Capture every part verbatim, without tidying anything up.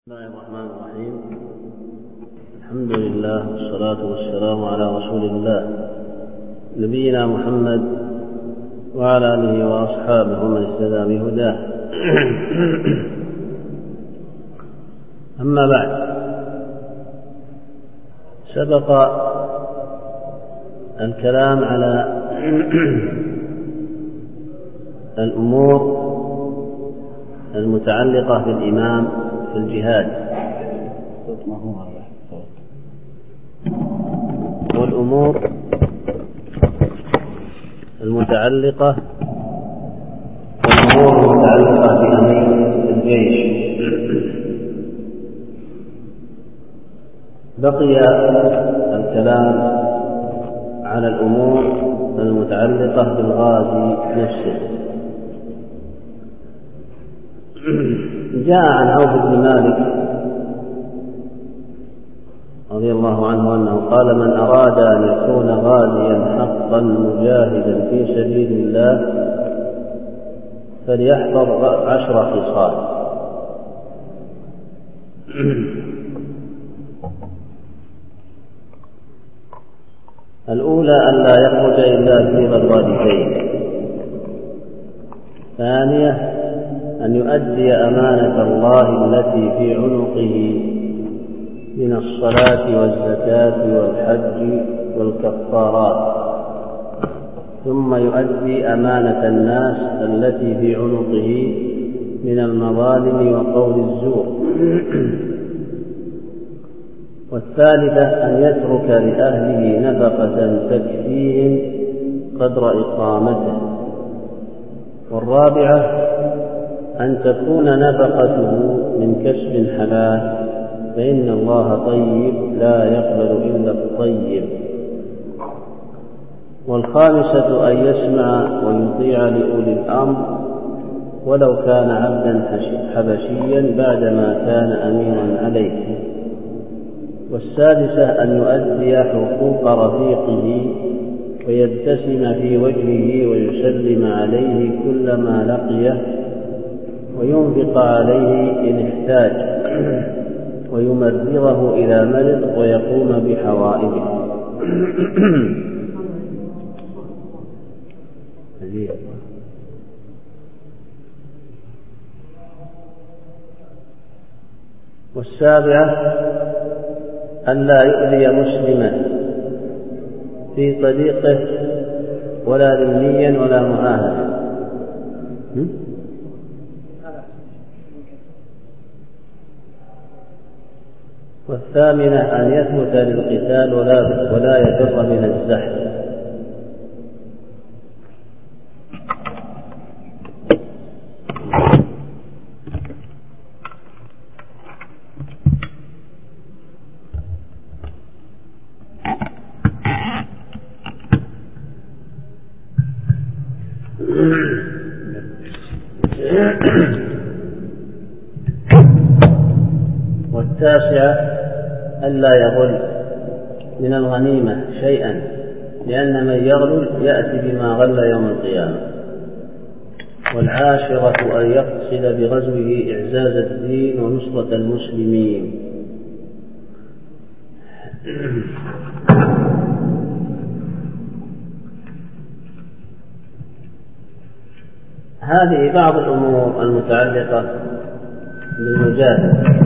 بسم الله الرحمن الرحيم. الحمد لله والصلاة والسلام على رسول الله نبينا محمد وعلى آله وأصحابه من اهتدى بهداه. أما بعد، سبق الكلام على الأمور المتعلقة بالإمام في الجهاد والأمور المتعلقة والأمور المتعلقة بأمير الجيش. بقي الكلام على الأمور المتعلقة بالغازي نفسه. جاء عن عوف بن مالك رضي الله عنه أنه قال: من أراد أن يكون غازيا حقا مجاهدا في سبيل الله فليحفظ عشر خصال. الأولى أن لا يخرج إلا في الوالدين. ثانية أن يؤدي أمانة الله التي في عنقه من الصلاة والزكاة والحج والكفارات، ثم يؤدي أمانة الناس التي في عنقه من المظالم وقول الزور. والثالثة أن يترك لأهله نفقة تكفيهم قدر إقامته. والرابعة أن تكون نفقته من كسب حلال، فإن الله طيب لا يقبل إلا الطيب. والخامسة أن يسمع ويطيع لأولي الأمر ولو كان عبدا حبشيا بعدما كان أميرا عليه. والسادسة أن يؤدي حقوق رفيقه ويبتسم في وجهه ويسلم عليه كلما لقيه وينفق عليه إن احتاج ويمرضه إذا مرض ويقوم بحوائجه. والسابعة أن لا يؤذي مسلما في طريقه ولا ذميا ولا معاهدا. والثامنة أن يثبت للقتال ولا ولا يفر من الزحف. والتاسعة ألا يغل من الغنيمة شيئا، لأن من يغل يأتي بما غل يوم القيامة. والعاشرة أن يقصد بغزوه إعزاز الدين ونصرة المسلمين. هذه بعض الأمور المتعلقة بالمجاهد.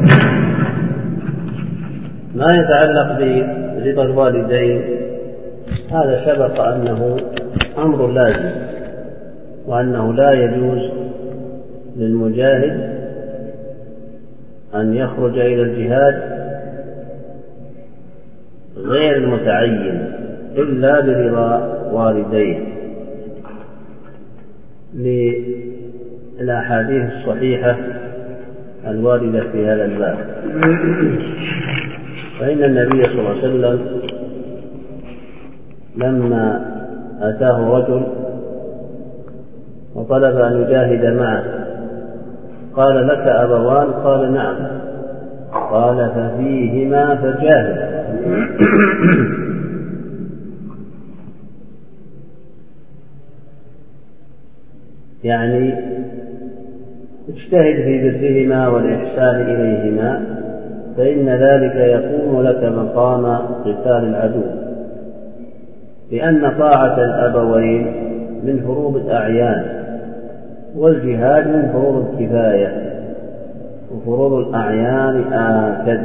ما يتعلق برضا الوالدين هذا سبق أنه أمر لازم، وأنه لا يجوز للمجاهد أن يخرج إلى الجهاد غير المتعين إلا برضا والديه، للأحاديث الصحيحة الواردة في هذا الباب. فإن النبي صلى الله عليه وسلم لما أتاه رجل وطلب أن يجاهد معه قال: لك أبوان؟ قال: نعم. قال: ففيهما فجاهد. يعني اجتهد في برهما والإحسان إليهما، فإن ذلك يقوم لك مقام قتال العدو، لأن طاعة الأبوين من فروض الأعيان، والجهاد من فروض الكفاية، وفروض الأعيان آكد.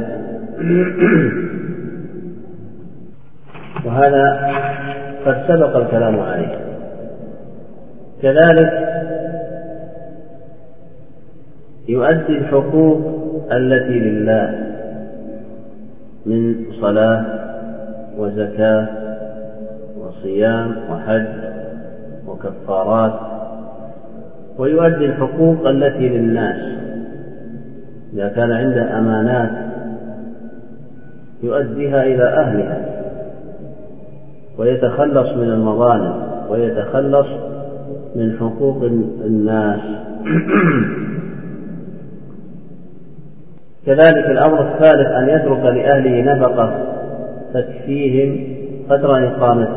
وهذا قد سبق الكلام عليه. كذلك يؤدي الحقوق التي لله من صلاة وزكاة وصيام وحج وكفارات، ويؤدي الحقوق التي للناس إذا كان عنده أمانات يؤديها إلى أهلها، ويتخلص من المظالم، ويتخلص من حقوق الناس. كذلك الأمر الثالث أن يترك لأهله نفقة تكفيهم قدر إقامته،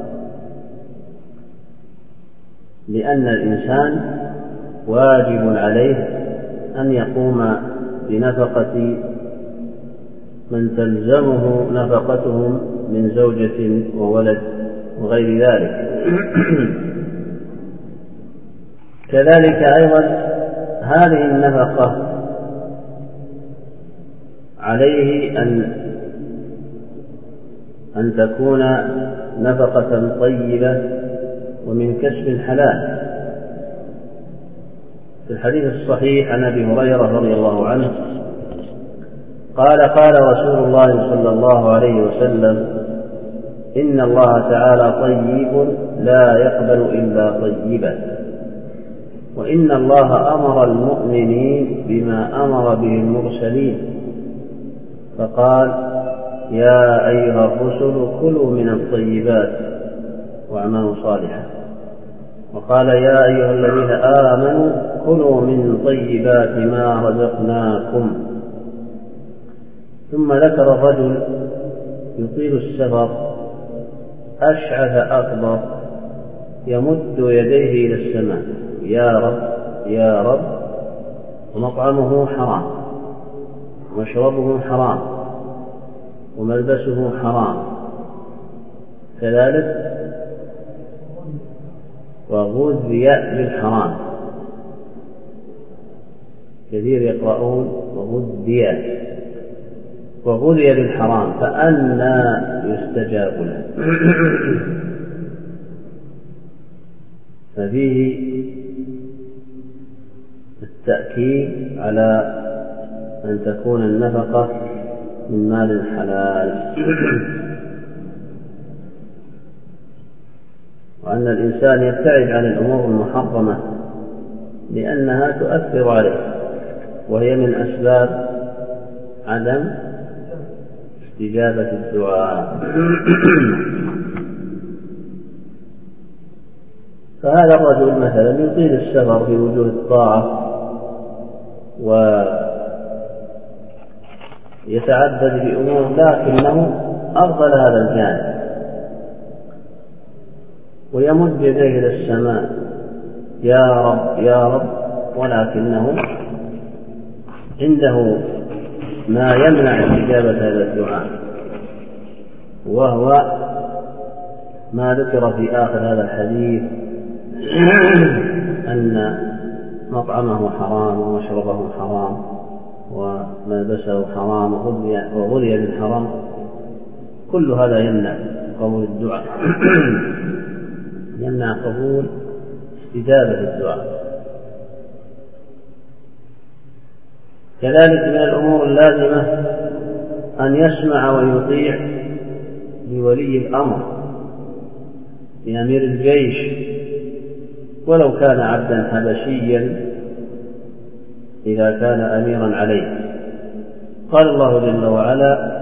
لأن الإنسان واجب عليه أن يقوم بنفقة من تلزمه نفقتهم من زوجة وولد وغير ذلك. كذلك أيضا هذه النفقة عليه أن أن تكون نفقة طيبة ومن كسب حلال. في الحديث الصحيح عن أبي هريرة رضي الله عنه قال قال رسول الله صلى الله عليه وسلم: إن الله تعالى طيب لا يقبل إلا طيبا، وإن الله أمر المؤمنين بما أمر به المرسلين، فقال: يا أيها الرسل كلوا من الطيبات واعملوا صالحا، وقال: يا أيها الذين آمنوا كلوا من طيبات ما رزقناكم. ثم ذكر الرجل يطيل السفر أشعث أكبر يمد يديه إلى السماء: يا رب يا رب، ومطعمه حرام، ومشربه حرام، وملبسه حرام، كذلك وغذي بالحرام. كثير يقرؤون وغذي وغذي بالحرام، فأنى يستجاب له. ففيه التأكيد على أن تكون النفقة من مال حلال، وأن الإنسان يبتعد عن الأمور المحرمة لأنها تؤثر عليه، وهي من أسباب عدم استجابة الدعاء. فهذا الرجل مثلا يطيل السفر في وجوه الطاعة ويتعدد بأمور، لكنه أفضل هذا الجانب، ويمد يديه إلى السماء: يا رب يا رب، ولكنه عنده ما يمنع استجابة هذا الدعاء، وهو ما ذكر في آخر هذا الحديث أن مطعمه حرام، ومشربه حرام، وملبسه حرام، وغذي بالحرام. كل هذا يمنع قبول الدعاء، يمنع قبول استجابة الدعاء. كذلك من الأمور اللازمة أن يسمع ويطيع لولي الأمر، لأمير الجيش، ولو كان عبدا حبشيا إذا كان أميرا عليه. قال الله جل وعلا: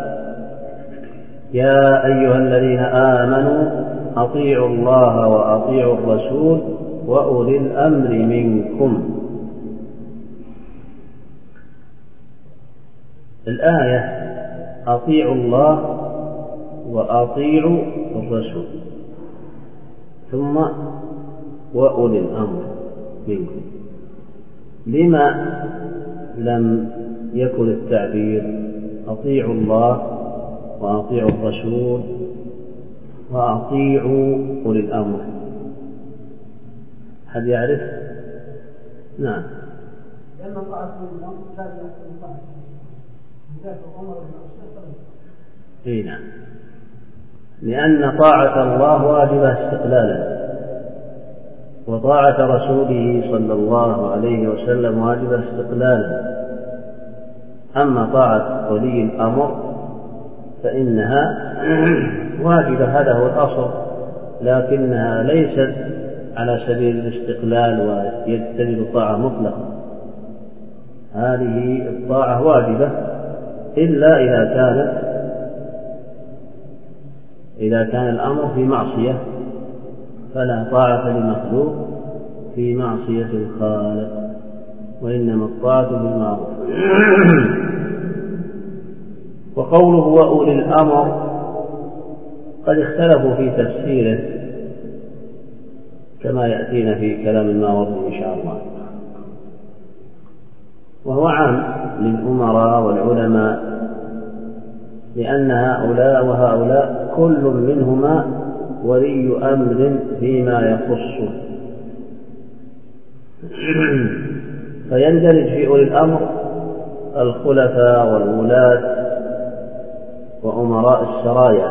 يا أيها الذين آمنوا أطيعوا الله وأطيعوا الرسول وأولي الأمر منكم. الآية: أطيعوا الله وأطيعوا الرسول، ثم وأولي الأمر منكم. لما لم يكن التعبير أطيعوا الله وأطيعوا الرسول وأطيعوا أولي الأمر؟ هل يعرف؟ نعم. لأن طاعة الإمام لا يحصل طاعة الإمام. إيه نعم. لأن طاعة الله واجبة استقلالا، وطاعة رسوله صلى الله عليه وسلم واجبة استقلالا. أما طاعة ولي الأمر فإنها واجبة، هذا هو الأصل، لكنها ليست على سبيل الاستقلال ويتجب الطاعة مطلقا. هذه الطاعة واجبة إلا إذا كانت إذا كان الأمر في معصية، فلا طاعة لمخلوق في معصية الخالق، وإنما الطاعة بالمعروف. وقوله وأولي الأمر قد اختلفوا في تفسيره كما يأتينا في كلام الماوردي إن شاء الله، وهو عام للأمراء والعلماء، لأن هؤلاء وهؤلاء كل منهما ولي أمر فيما يخص، فيندرج في أولي الأمر الخلفاء والولاة وأمراء السرايا.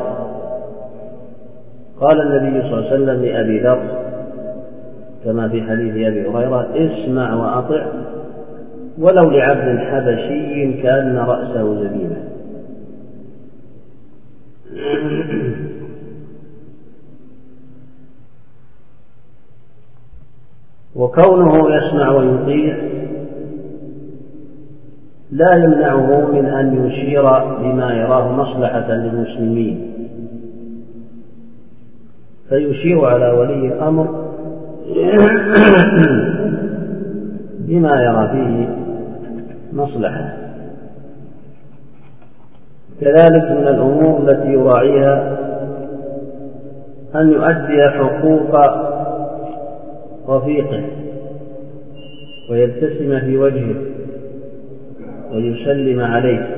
قال النبي صلى الله عليه وسلم لأبي ذر كما في حديث أبي هريرة: اسمع وأطع ولو لعبد حبشي كأن رأسه زبيبة. وكونه يسمع ويطيع لا يمنعه من أن يشير بما يراه مصلحة للمسلمين، فيشير على ولي الأمر بما يرى فيه مصلحة. كذلك من الأمور التي يراعيها أن يؤدي حقوق رفيقه ويبتسم في وجهه ويسلم عليه،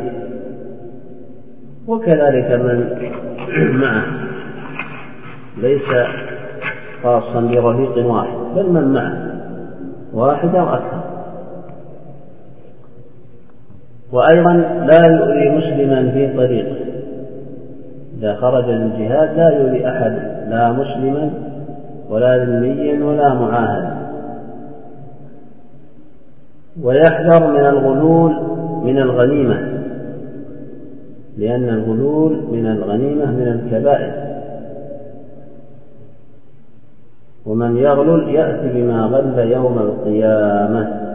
وكذلك من معه، ليس خاصا برفيق واحد بل من معه واحد أو أكثر. وأيضا لا يؤذي مسلما في طريقه، إذا خرج للجهاد لا يؤذي أحد، لا مسلما ولا ذميا ولا معاهدا. ويحذر من الغلول من الغنيمة، لأن الغلول من الغنيمة من الكبائر، ومن يغلل يأتي بما غل يوم القيامة.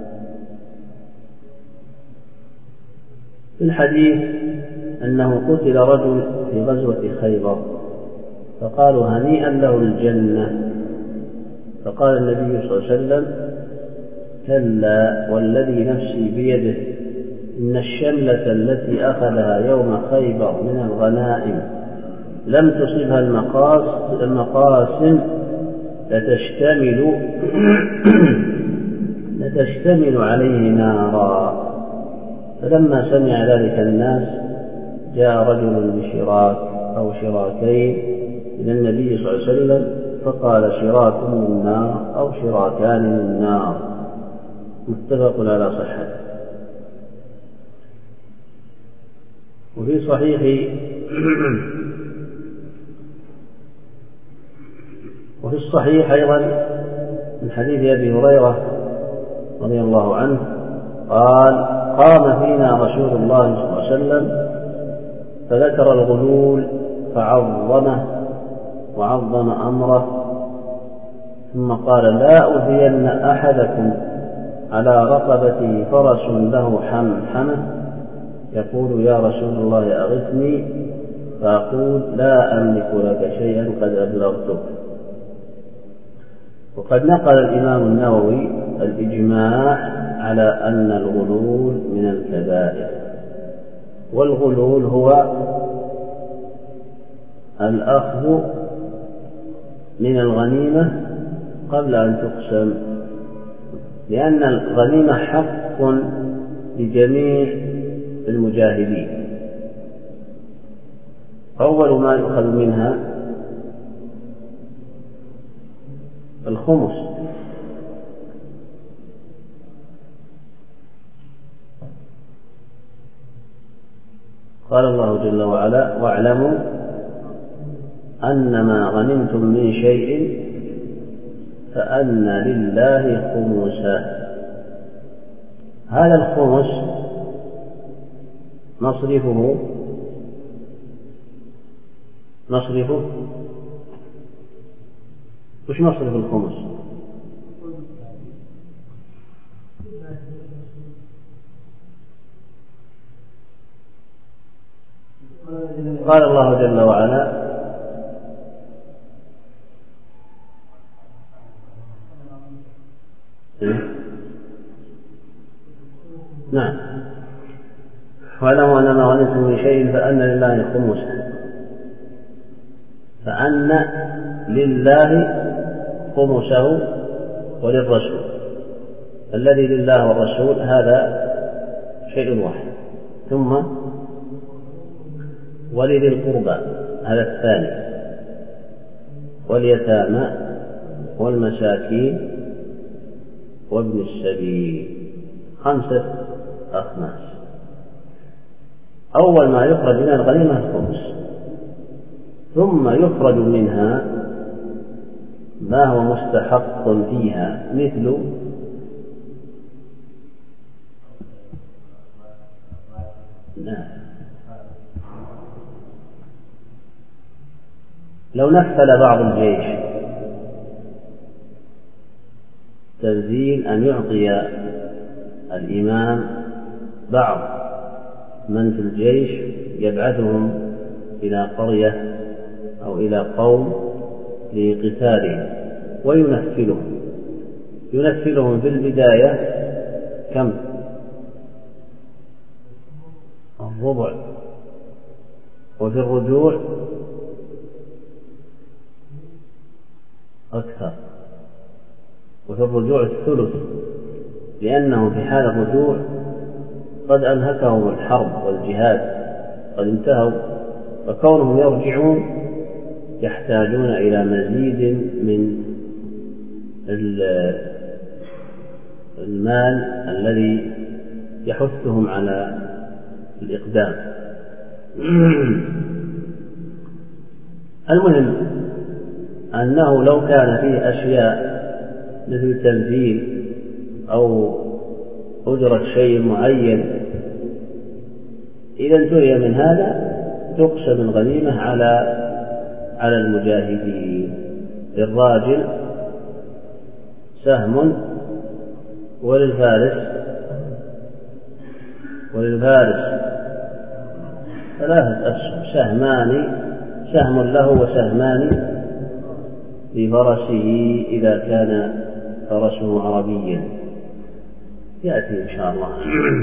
في الحديث أنه قتل رجل في غزوة خيبر فقالوا هنيئا له الجنة، فقال النبي صلى الله عليه وسلم: كلا والذي نفسي بيده إن الشملة التي أخذها يوم خيبر من الغنائم لم تصبها المقاسم لتشتمل لتشتمل عليه نارا. فلما سمع ذلك الناس جاء رجل بشراك أو شراكين إلى النبي صلى الله عليه وسلم فقال: شراك من نار أو شراكان من نار. متفق على صحته. وفي صحيح وفي الصحيح أيضا من حديث أبي هريرة رضي الله عنه قال: قام فينا رسول الله صلى الله عليه وسلم فذكر الغلول فعظمه وعظم أمره، ثم قال: لا أؤذين أحدكم على رقبته فرس له حمحمة يقول: يا رسول الله أغثني، فأقول: لا أملك لك شيئا قد أبلغتك. وقد نقل الإمام النووي الإجماع على أن الغلول من الكبائر، والغلول هو الأخذ من الغنيمة قبل أن تقسم، لأن الغنيمة حق لجميع المجاهدين. أول ما يؤخذ منها الخمس، قال الله جل وعلا: واعلموا أنما غنمتم من شيء فأن لله خمسه. هذا الخمس نصرفه نصرفه وش نصرف الخمس؟ قال الله جل وعلا: نعم، واعلموا أنما غنمتم من شيء فأن لله خمسه، فأن لله خمسه وللرسول. الذي لله والرسول هذا شيء واحد. ثم ولذي القربى هذا الثاني، واليتامى والمساكين وابن السبيل، خمسة أخماس. أول ما يخرج من الغنيمة الخمس، ثم يخرج منها ما هو مستحق فيها، مثل لو نفل بعض الجيش تنزيل أن يعطي الإمام بعض من في الجيش يبعثهم إلى قرية أو إلى قوم لقتالهم وينفلهم ينفلهم في البداية كم؟ الربع، وفي الرجوع أكثر، وفي الرجوع الثلث، لأنه في حال الرجوع قد أنهكهم الحرب والجهاد، قد انتهوا، فكونهم يرجعون يحتاجون إلى مزيد من المال الذي يحثهم على الإقدام. المهم أنه لو كان فيه أشياء مثل تنزيل أو أجرة شيء معين، إذا انتهي من هذا تقسم الغنيمة على على المجاهدين. للراجل سهم وللفارس وللفارس ثلاثة أسهم، سهمان، سهم له وسهمان لفرسه إذا كان فرسه عربيا، يأتي إن شاء الله.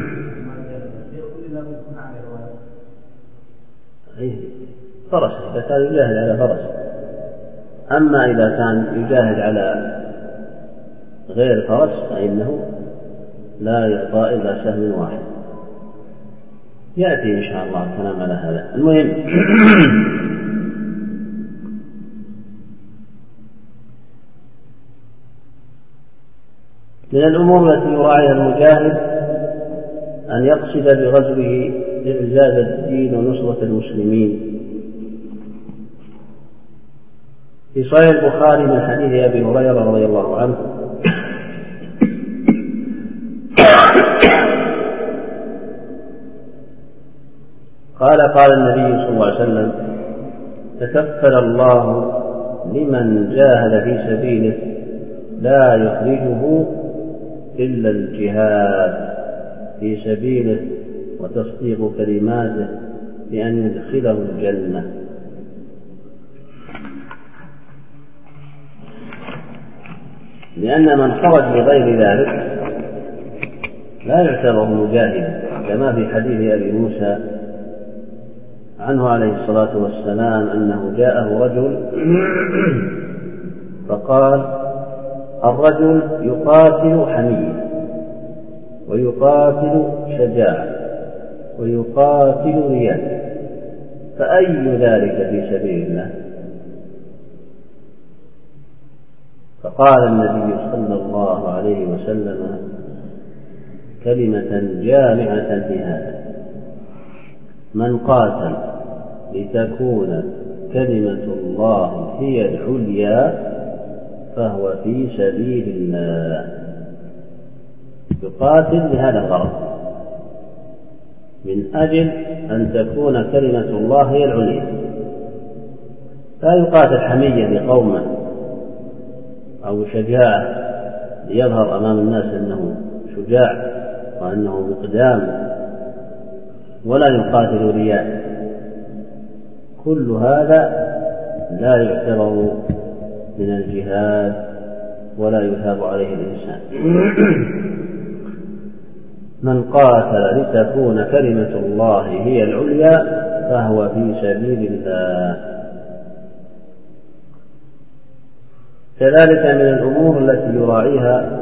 فرسه إذا كان يجاهد على فرسه، أما إذا كان يجاهد على غير فرس فإنه لا يعطى إلا سهم واحد. يأتي إن شاء الله الكلام على هذا. المهم من الأمور التي يراعيها المجاهد أن يقصد بغزوه إعزاز الدين ونصرة المسلمين. في صحيح البخاري من حديث أبي هريرة رضي الله عنه قال: قال النبي صلى الله عليه وسلم: تكفل الله لمن جاهد في سبيله لا يخرجه إلا الجهاد في سبيله وتصديق كلماته بأن يدخله الجنة. لأن من خرج بغير ذلك لا يعتبر مجاهدا، كما في حديث أبي موسى عنه عليه الصلاة والسلام أنه جاءه رجل فقال: الرجل يقاتل حمية ويقاتل شجاعة ويقاتل رياء، فأي ذلك في سبيل الله؟ فقال النبي صلى الله عليه وسلم كلمة جامعة في هذا: من قاتل لتكون كلمة الله هي العليا فهو في سبيل الله. يقاتل لهذا الغرض، من أجل أن تكون كلمة الله هي العليا، لا يقاتل حمية لقومه أو شجاعة ليظهر أمام الناس أنه شجاع وأنه مقدام، ولا يقاتل رياء. كل هذا لا يعتبر من الجهاد ولا يثاب عليه الإنسان. من قاتل لتكون كلمة الله هي العليا فهو في سبيل الله. كذلك من الأمور التي يراعيها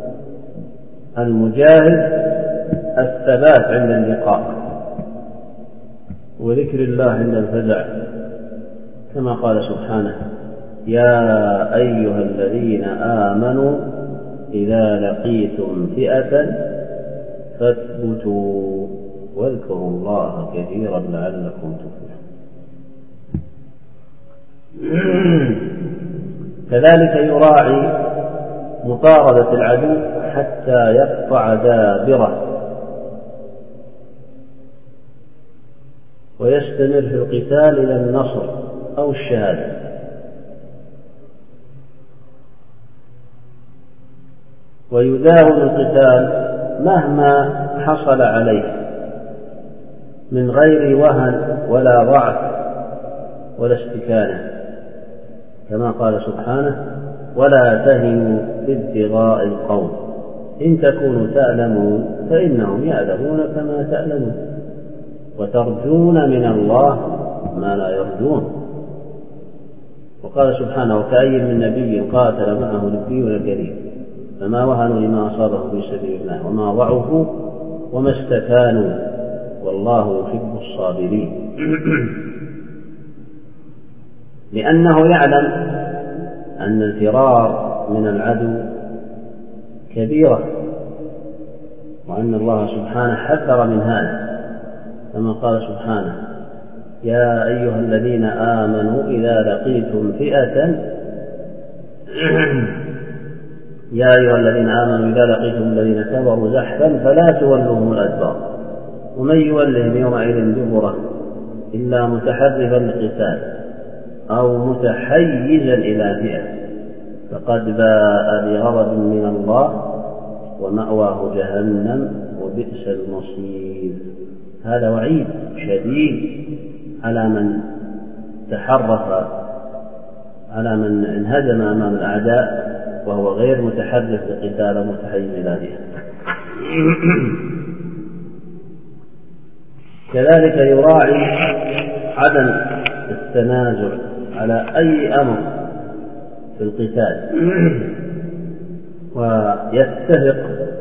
المجاهد الثبات عند اللقاء وذكر الله عند الفزع، كما قال سبحانه: يا أيها الذين آمنوا إذا لقيتم فئة فاثبتوا واذكروا الله كثيرا لعلكم تفلحون. كذلك يراعي مطاردة العدو حتى يقطع دابره ويستمر في القتال إلى النصر أو الشهادة. ويداوم القتال مهما حصل عليه من غير وهن ولا ضعف ولا استكانة، كما قال سبحانه: ولا تهنوا في ابتغاء القوم إن تكونوا تألمون فإنهم يألمون كما تألمون وترجون من الله ما لا يرجون. وقال سبحانه: وكأي من نبي قاتل معه ربيون كثير فما وهنوا لما أصابهم في سبيل الله وما ضعفوا وما استكانوا والله يحب الصابرين. لأنه يعلم أن الفرار من العدو كبيرة، وأن الله سبحانه حذر من هذا، كما قال سبحانه: يا أيها الذين آمنوا إذا لقيتم فئة يا أيها الذين آمنوا إذا لقيتم الذين كفروا زحفا فلا تولوهم الأدبار ومن يولهم يومئذ دبره إلا متحرفا للقتال أو متحيزا إلى فئة فقد باء بغضب من الله ومأواه جهنم وبئس المصير. هذا وعيد شديد على من تحرف، على من انهزم أمام الأعداء وهو غير متحرف للقتال ومتحيز إلى فئة. كذلك يراعي عدم التنازع على أي أمر في القتال، ويتفق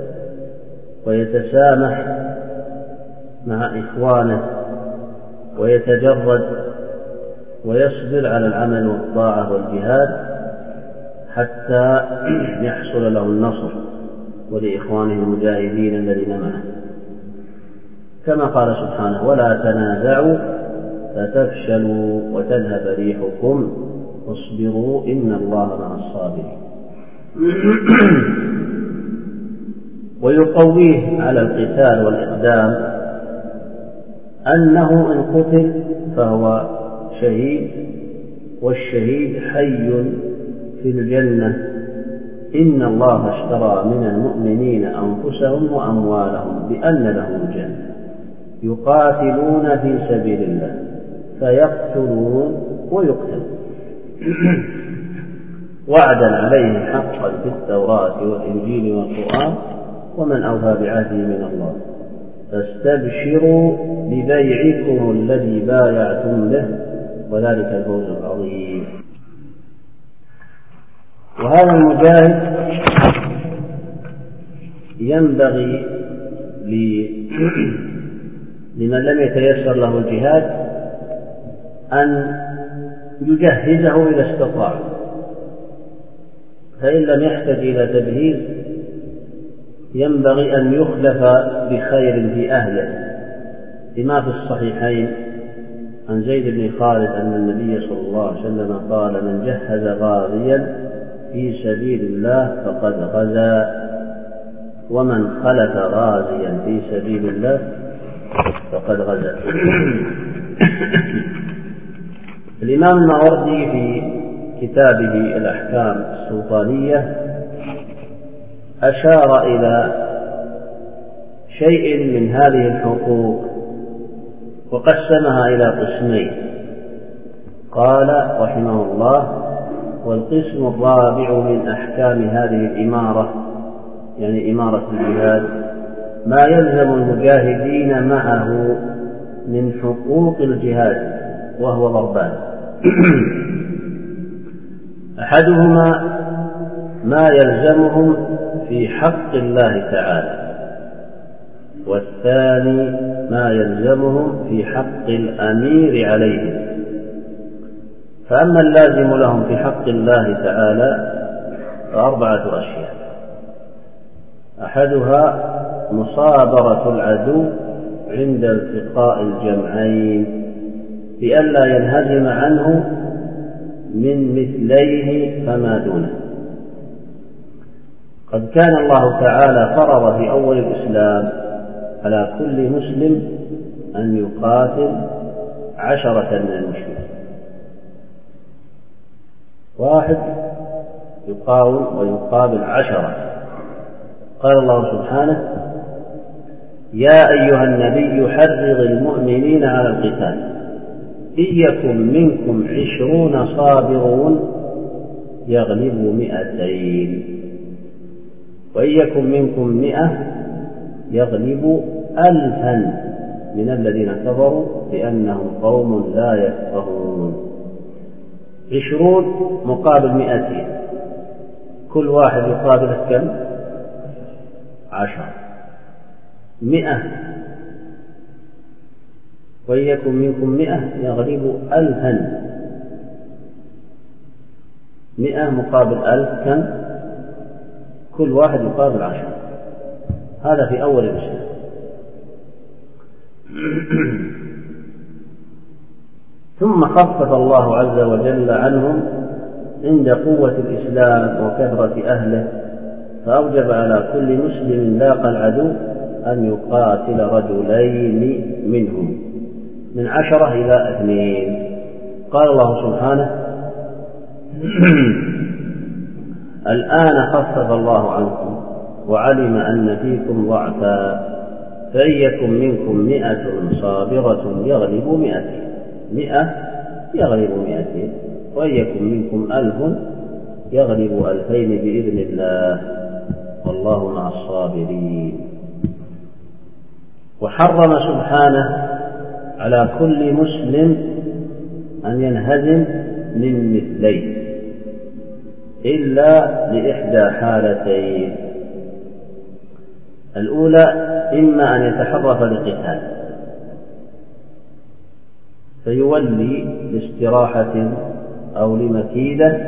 ويتسامح مع إخوانه ويتجرد ويصبر على العمل والطاعة والجهاد حتى يحصل له النصر ولإخوانه المجاهدين الذين معه، كما قال سبحانه: ولا تنازعوا فتفشلوا وتذهب ريحكم واصبروا إن الله مع الصابرين. ويقويه على القتال والإقدام أنه إن قتل فهو شهيد، والشهيد حي في الجنة. إن الله اشترى من المؤمنين أنفسهم وأموالهم بأن لهم الجنة يقاتلون في سبيل الله فيقتلون ويقتلون وعدا عليه حقا في التوراة والإنجيل والقرآن ومن أوفى بعهده من الله فاستبشروا ببيعكم الذي بايعتم به وذلك الفوز العظيم. وهذا المجاهد ينبغي لمن لم يتيسر له الجهاد أن يجهزه إذا استطاع، فإن لم يحتج إلى تجهيز ينبغي أن يخلف بخير في أهله، لما في الصحيحين عن زيد بن خالد أن النبي صلى الله عليه وسلم قال: من جهز غازيا في سبيل الله فقد غزا، ومن خلف غازيا في سبيل الله فقد غزا. الإمام الماوردي في كتابه الأحكام السلطانية أشار إلى شيء من هذه الحقوق وقسمها إلى قسمين. قال رحمه الله: والقسم الرابع من أحكام هذه الإمارة، يعني إمارة الجهاد، ما يلزم المجاهدين معه من حقوق الجهاد، وهو ضربان: أحدهما ما يلزمهم في حق الله تعالى، والثاني ما يلزمهم في حق الأمير عليهم. فأما اللازم لهم في حق الله تعالى فأربعة أشياء: أحدها مصابرة العدو عند التقاء الجمعين بألا ينهزم عنه من مثليه فما دونه. قد كان الله تعالى فرض في أول الإسلام على كل مسلم أن يقاتل عشرة من المشركين، واحد يقاوم ويقابل عشرة. قال الله سبحانه: يا أيها النبي حرض المؤمنين على القتال إن يكن منكم عشرون صابرون يغلبوا مئتين، وإن يكن منكم مئة يغلبوا ألفا من الذين كفروا بأنهم قوم لا يفقهون. عشرون مقابل مئتين، كل واحد يقابل كم؟ عشر. مئة، وإن يكن منكم مئة يغلبوا ألفا. مئة مقابل ألف كم؟ كل واحد يقابل عشر. هذا في أول الإسلام. ثم خفف الله عز وجل عنهم عند قوة الإسلام وكثرة أهله، فأوجب على كل مسلم لاقى العدو أن يقاتل رجلين منهم، من عشرة إلى اثنين. قال الله سبحانه: الآن خفف الله عنكم وعلم أن فيكم ضعفا فإن يكن منكم مئة صابرة يغلبوا مئتين. مئة يغلبوا مئتين، وإن يكن منكم ألف يغلبوا ألفين بإذن الله، والله مع الصابرين. وحرم سبحانه على كل مسلم أن ينهزم من مثليه إلا لإحدى حالتين: الأولى إما أن يتحرف لقتال فيولي لاستراحة أو لمكيدة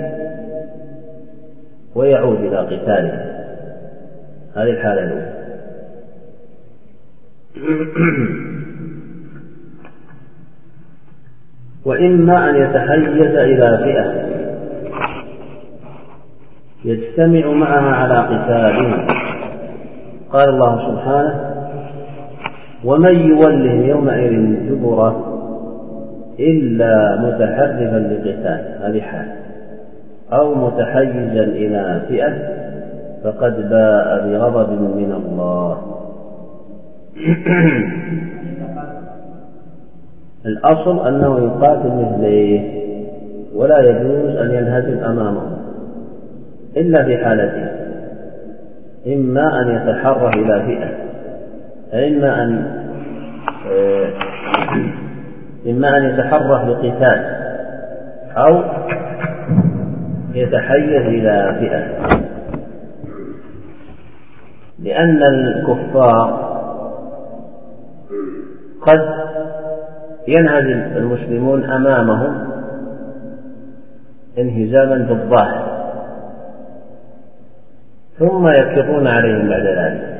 ويعود إلى قتاله، هذه الحالة الأولى. وإما أن يتحيز إلى فئة يجتمع معها على قتالهم. قال الله سبحانه: ومن يولهم يومئذ دبره إلا متحرفا لقتال، هذه حال، أو متحيزا إلى فئة فقد باء بغضب من الله. الأصل أنه يقاتل مثليه، ولا يجوز أن ينهزم أمامه إلا في حالتين: إما أن يتحرف إلى فئة، إما أن إما أن يتحرف لقتال، أو يتحيز إلى فئة، لأن الكفار قد ينهزم المسلمون أمامهم انهزاما بالظاهر ثم يكرون عليهم بعد ذلك،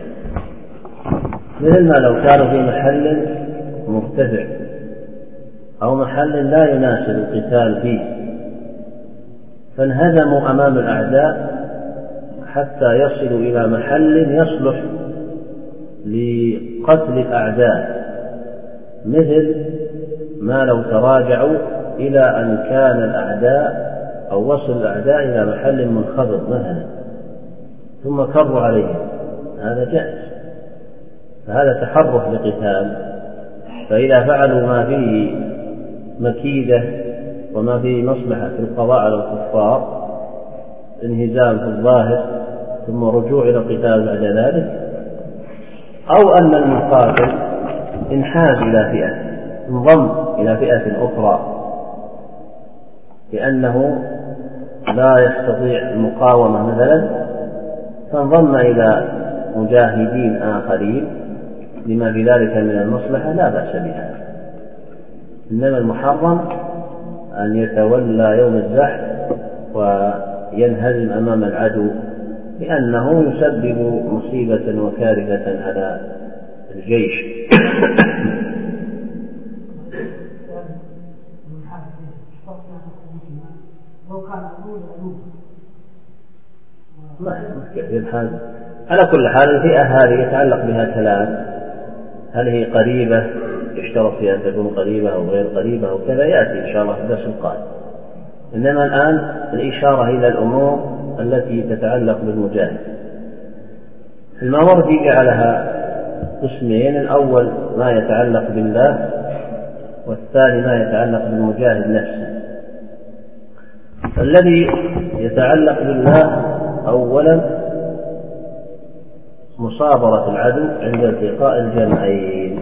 مثل ما لو كانوا في محل مرتفع أو محل لا يناسب القتال فيه فانهزموا أمام الأعداء حتى يصلوا إلى محل يصلح لقتل الأعداء، مثل ما لو تراجعوا إلى أن كان الأعداء أو وصل الأعداء إلى محل منخفض مثلا ثم كروا عليهم، هذا جائز، فهذا تحرك لقتال. فإذا فعلوا ما فيه مكيدة وما فيه مصلحة في القضاء على الكفار، انهزام في الظاهر ثم رجوع إلى القتال بعد ذلك، أو أن المقاتل انحاز إلى فئة، انضم إلى فئة أخرى لأنه لا يستطيع المقاومة مثلا فانضم إلى مجاهدين آخرين لما في ذلك من المصلحة، لا بأس بها. إنما المحرم أن يتولى يوم الزحف وينهزم أمام العدو، لأنه يسبب مصيبة وكارثة على الجيش. على كل حال الفئة هذه يتعلق بها كلام، هل هي قريبة يشترط فيها أن تكون قريبة أو غير قريبة أو كذا، يأتي إن شاء الله في الدرس القادم. إنما الآن الإشارة إلى الأمور التي تتعلق بالمجاهد. المواردي جعلها قسمين، الأول ما يتعلق بالله، والثاني ما يتعلق بالمجاهد نفسه. الذي يتعلق بالله أولا مصابرة العدو عند التقاء الجمعين،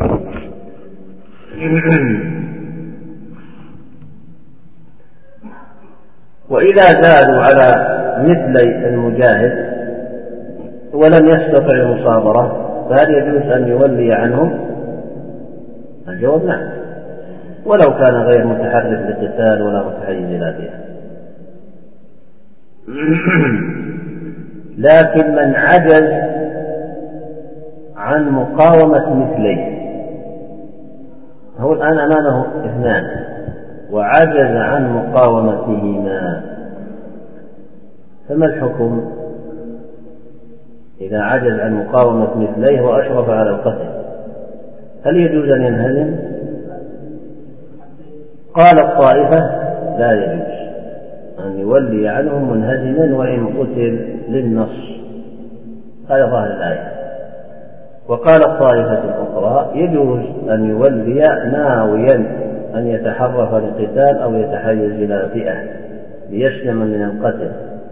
وإذا زادوا على مثلي المجاهد ولم يستطع المصابرة فهل يجوز أن يولي عنهم؟ الجواب نعم، ولو كان غير متحرك للقتال ولا متحيز إلى فيها. لكن من عجز عن مقاومة مثليه، هو الآن أمامه اثنان وعجز عن مقاومتهما، فما الحكم إذا عجز عن مقاومة مثليه وأشرف على القتل؟ هل يجوز أن ينهزم؟ قال الطائفة لا يجوز أن يولي عنهم منهزما وإن قتل للنص، هذا ظاهر الآية. وقال الطائفة الأخرى يجوز أن يولي ناويا أن يتحرف للقتال أو يتحيز إلى فئة ليسلم من القتل.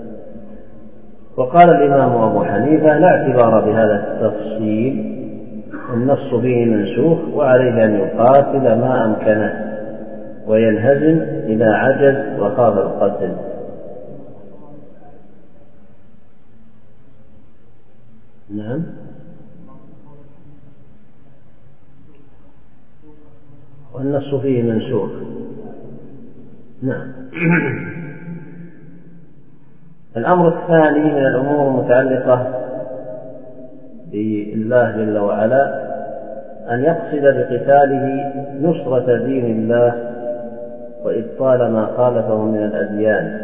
وقال الإمام أبو حنيفة لا اعتبار بهذا التفصيل، النص فيه منسوخ وعليه أن يقاتل ما أمكنه وينهزم إذا عجز وخاف القتل. نعم، والنص فيه منسوخ. نعم. الأمر الثاني من الأمور المتعلقة بالله جل وعلا أن يقصد بقتاله نصرة دين الله وإبطال ما خالفه من الأديان،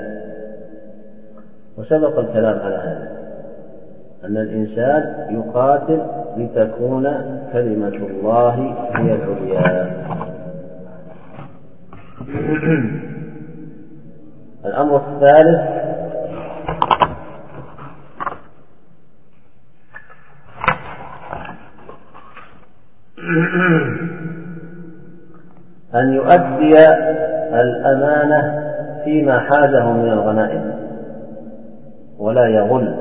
وسبق الكلام على هذا أن الإنسان يقاتل لتكون كلمة الله هي العليا. الأمر الثالث أن يؤدي الأمانة فيما حازه من الغنائم ولا يغل،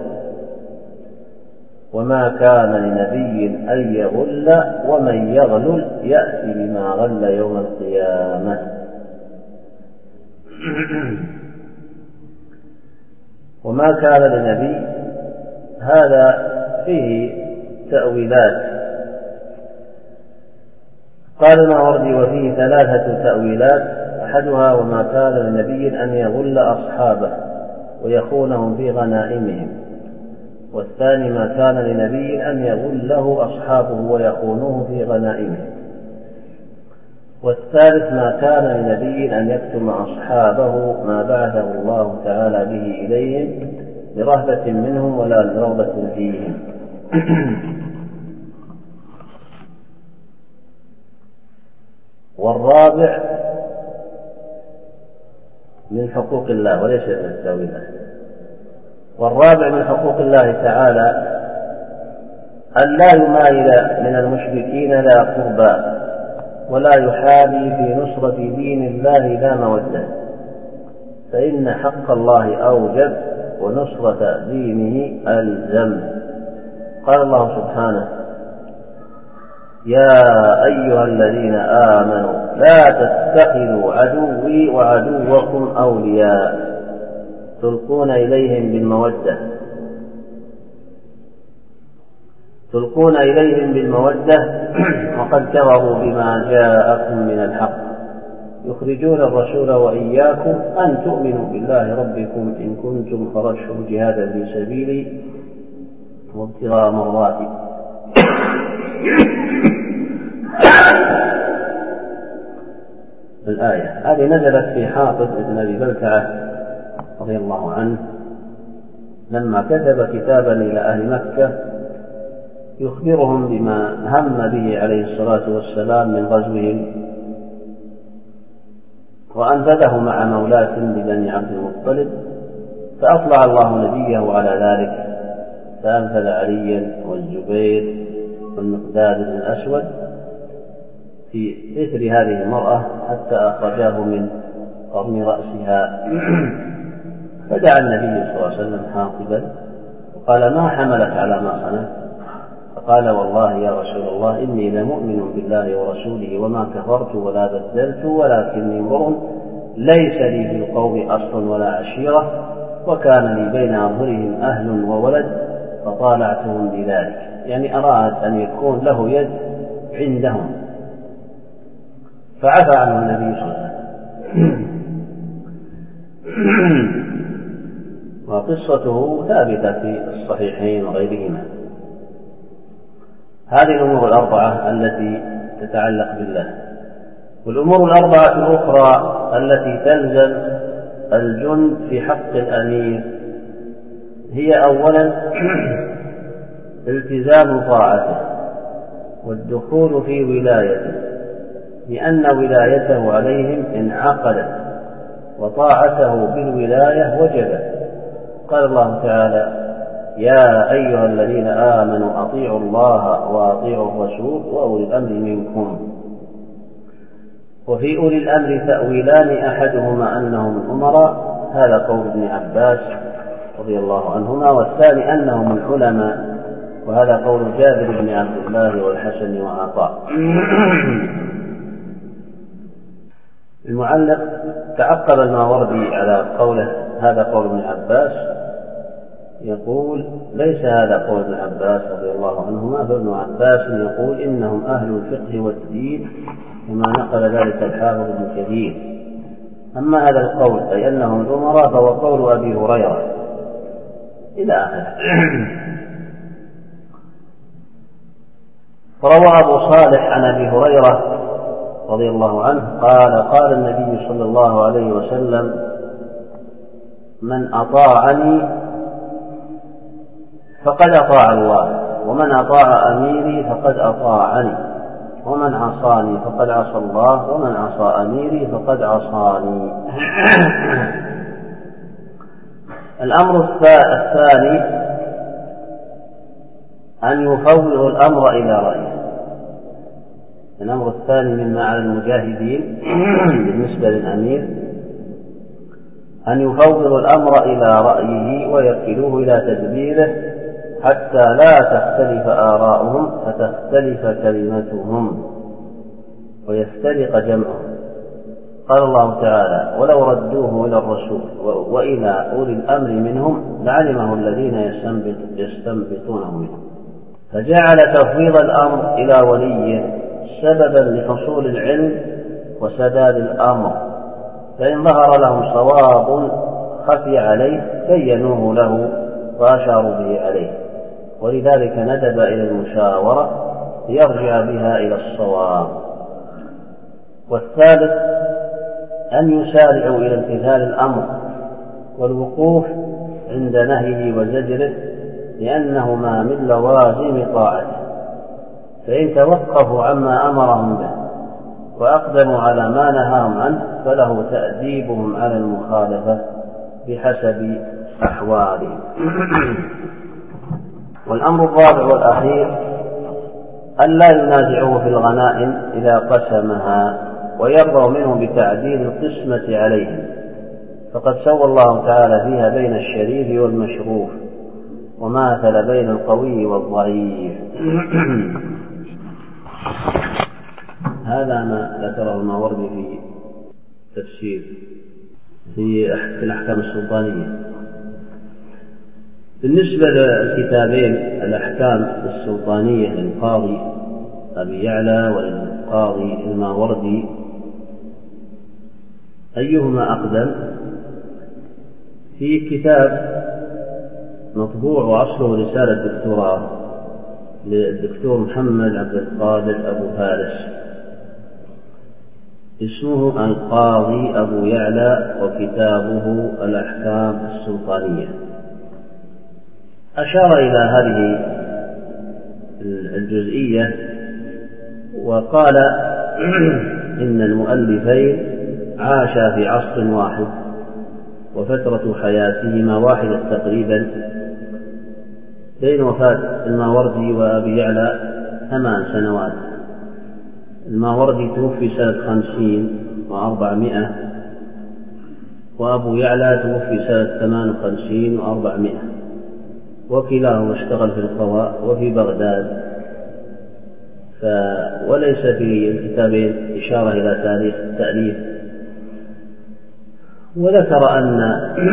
وما كان لنبي أن يغل ومن يغلل يأتي بما غل يوم القيامة. وما كان لنبي هذا فيه تأويلات. قال الماوردي: وفيه ثلاثة تأويلات: أحدها وما كان لنبي أن يغل أصحابه ويخونهم في غنائمهم، والثاني ما كان لنبي أن يغله أصحابه ويخونوه في غنائمهم، والثالث ما كان لنبي أن يكتم أصحابه ما بعثه الله تعالى به إليهم لرهبة منهم ولا لرغبة فيهم. والرابع من حقوق الله وليس من التأويلات. والرابع من حقوق الله تعالى أن لا يمايل من المشركين لا قربى ولا يحابي في نصرة دين الله لا مودة، فإن حق الله أوجب ونصرة دينه ألزم. قال الله سبحانه: يا أيها الذين آمنوا لا تتخذوا عدوي وعدوكم أولياء تلقون إليهم بالمودة تلقون إليهم بالمودة وقد كفروا بما جاءكم من الحق يخرجون الرسول وإياكم أن تؤمنوا بالله ربكم إن كنتم خرجتم جهادا في سبيلي وابتغاء مرضاتي. الآية هذه نزلت في حافظ بن أبي بلتعة رضي الله عنه لما كتب كتابا إلى أهل مكة يخبرهم بما هم به عليه الصلاة والسلام من غزوهم، وأنفذه مع مولاة ببني عبد المطلب، فأطلع الله نبيه على ذلك فأنفذ عليا والزبير والمقداد بن الأسود في إثر هذه المرأة حتى أخرجاه من قرن رأسها. فدعا النبي صلى الله عليه وسلم حاطبا وقال: ما حملك على ما صنعت؟ فقال: والله يا رسول الله إني لمؤمن بالله ورسوله وما كفرت ولا بدلت، ولكني امرؤ ليس لي في القوم أصل ولا عشيرة، وكان لي بين أظهرهم أهل وولد فطالعتهم بذلك. يعني أراد أن يكون له يد عندهم، فعفى عنه النبي صلى الله عليه وسلم. وقصته ثابتة في الصحيحين وغيرهما. هذه الأمور الأربعة التي تتعلق بالله. والأمور الأربعة الأخرى التي تلزم الجند في حق الأمير هي أولا التزام طاعته والدخول في ولايته، لأن ولايته عليهم انعقدت وطاعته بالولاية وجبت. قال الله تعالى: يا أيها الذين آمنوا أطيعوا الله وأطيعوا الرسول وأولي الأمر منكم. وفي أولي الأمر تأويلان: أحدهما أنهم الأمراء، هذا قول ابن عباس رضي الله عنهما، والثاني أنهم العلماء، وهذا قول جابر بن عبد الله والحسن وعطاء. المعلق تعقب الماوردي على قوله هذا قول ابن عباس، يقول: ليس هذا قول ابن عباس رضي الله عنهما، فابن عباس يقول إنهم أهل الفقه والدين، كما نقل ذلك الحافظ ابن كثير. أما هذا القول أي أنهم الأمراء فهو قول أبي هريرة إلى آخره. فروى أبو صالح عن أبي هريرة رضي الله عنه قال: قال النبي صلى الله عليه وسلم: من أطاعني فقد أطاع الله، ومن أطاع أميري فقد أطاعني، ومن عصاني فقد عصى الله، ومن عصى أميري فقد عصاني. الأمر الثاني أن يفوض الأمر إلى رأيه. الأمر الثاني مما على المجاهدين بالنسبة للأمير أن يفوض الأمر إلى رأيه ويكلوه إلى تدبيره حتى لا تختلف آراؤهم فتختلف كلمتهم ويفترق جمعهم. قال الله تعالى: ولو ردوه إلى الرسول وإلى أولي الأمر منهم لعلمه الذين يستنبطونه منهم. فجعل تفويض الأمر إلى وليه سببا لحصول العلم وسداد الأمر، فإن ظهر لهم صواب خفي عليه بينوه له وأشاروا به عليه، ولذلك ندب إلى المشاورة ليرجع بها إلى الصواب. والثالث أن يسارعوا إلى امتثال الأمر والوقوف عند نهيه وزجره، لأنهما من لوازم طاعته، فإن توقفوا عما أمرهم به وأقدموا على ما نهاهم عنه فله تأديبهم على المخالفة بحسب أحوالهم. والأمر الرابع والأخير أن لا ينازعوه في الغنائم إذا قسمها ويرضوا منه بتعديل القسمة عليهم، فقد سوى الله تعالى فيها بين الشريف والمشروف وماثل بين القوي والضعيف. هذا ما ذكره الماوردي في تفسير في الأحكام السلطانية. بالنسبة للكتابين الأحكام السلطانية للقاضي أبي يعلى وللقاضي الماوردي أيهما أقدم؟ في كتاب مطبوع وأصله رسالة دكتوراه للدكتور محمد عبد القادر أبو فارس اسمه القاضي أبو يعلى وكتابه الأحكام السلطانية. أشار إلى هذه الجزئية وقال إن المؤلفين عاشا في عصر واحد وفترة حياتهما واحدة تقريبا، بين وفاة الماوردي وأبي يعلى ثمان سنوات. الماوردي توفي سنة خمسين وأربعمائة، وأبو يعلى توفي سنة ثمان وخمسين وأربعمائة، وكلاهما اشتغل في القضاء وفي بغداد. ف... وليس في الكتابين إشارة إلى تاريخ التأليف. وذكر أن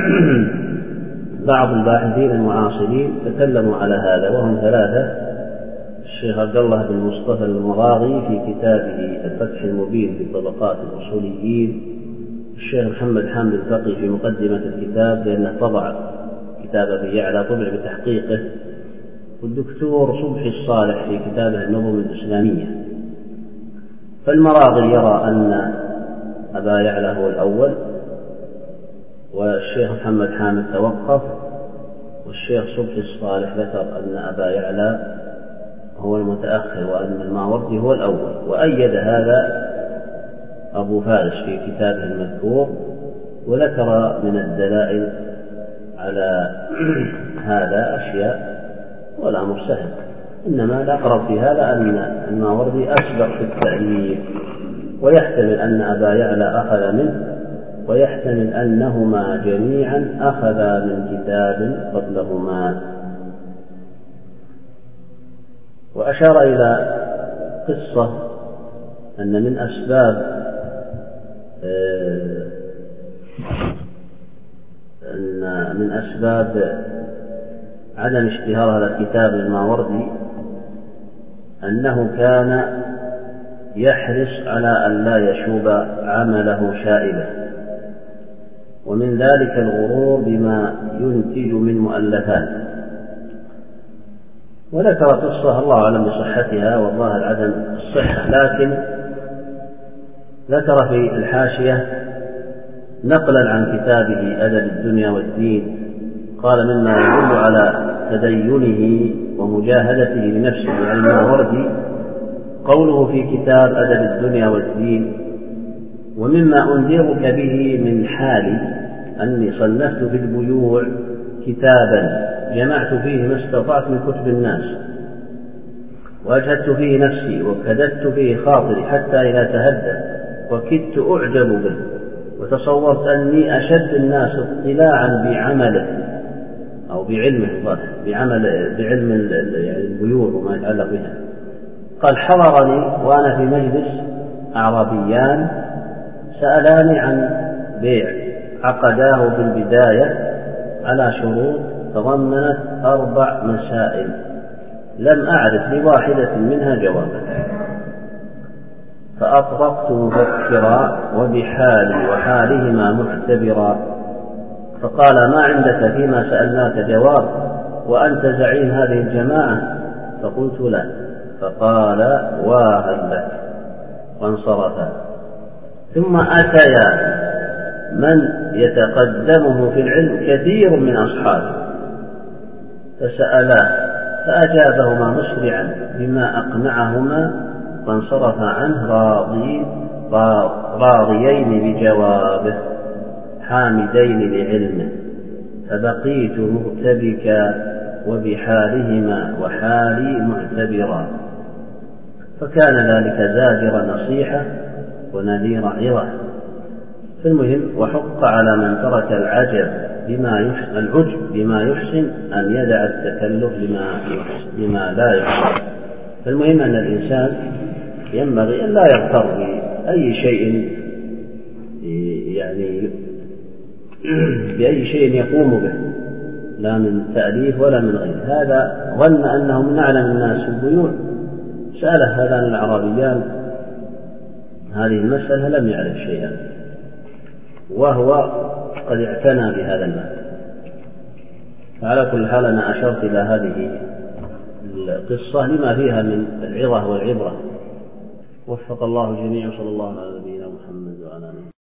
بعض الباحثين المعاصرين تكلموا على هذا، وهم ثلاثة: الشيخ عبد الله بن مصطفى المراغي في كتابه الفتح المبين في طبقات الأصوليين، الشيخ محمد حامد الفقي في مقدمة الكتاب لأنه طبع كتاب أبي يعلى طبع بتحقيقه، والدكتور صبحي الصالح في كتابه النظم الإسلامية. فالمراغي يرى أن أبا يعلى هو الأول، والشيخ محمد حامد توقف، والشيخ صبحي الصالح ذكر أن أبا يعلى هو المتأخر وأن الماوردي هو الأول. وأيد هذا أبو فارس في كتابه المذكور، وذكر من الدلائل على هذا أشياء، والأمر سهل، إنما الأقرب في هذا أن الماوردي أسبق في التأليف، ويحتمل أن أبا يعلى أخذ منه، ويحتمل أنهما جميعا أخذا من كتاب قبلهما. وأشار إلى قصة أن من أسباب أن من أسباب عدم اشتهار هذا الكتاب للماوردي أنه كان يحرص على أن لا يشوب عمله شائبة، ومن ذلك الغرور بما ينتج من مؤلفات. وذكر قصة الله أعلم بصحتها والله عدم الصحة، لكن ذكر في الحاشية نقلا عن كتابه أدب الدنيا والدين، قال: مما يدل على تدينه ومجاهدته لنفسه عن الماوردي قوله في كتاب أدب الدنيا والدين: ومما أنذرك به من حالي أني صنفت في البيوع كتابا جمعت فيه ما استطعت من كتب الناس، وأجهدت فيه نفسي وكددت فيه خاطري حتى إذا تهدى وكدت أعجب به، وتصورت أني أشد الناس اطلاعا بعمله أو بعلمه بعمل بعلم البيوع وما يتعلق بها. قال: حضرني وأنا في مجلس أعرابيان سألاني عن بيع عقداه في البداية على شروط تضمنت أربع مسائل لم أعرف لواحدة منها جوابا، فأطرقت مفكرا وبحالي وحالهما معتبرا، فقال ما عندك فيما سألناك جواب وأنت زعيم هذه الجماعة؟ فقلت لا، فقال واهل لك، وانصرفا. ثم أتيا من يتقدمه في العلم كثير من أصحابه فسألاه فأجابهما مسرعا بما أقنعهما، فانصرفا عنه راضين راضيين بجوابه حامدين لعلمه، فبقيت مرتبكا وبحالهما وحالي معتبرا. فكان ذلك زاجر نصيحة ونذير عظة. فالمهم وحق على من ترك العجب بما يحسن العجب بما يحسن أن يدع التكلف بما, بما لا يحسن. فالمهم أن الإنسان ينبغي أن لا يغتر بأي شيء يعني بأي شيء يقوم به، لا من تأليف ولا من غيره. هذا ظن أنه من أعلم الناس في البيوع، سأله هذان الأعرابيان هذه المسألة لم يعرف شيئا، وهو قد اعتنى بهذا المال. فعلى كل حال أنا أشرت إلى هذه القصة لما فيها من العظة والعبرة. وفق الله الجميع، صلى الله على نبينا محمد وعلى آله.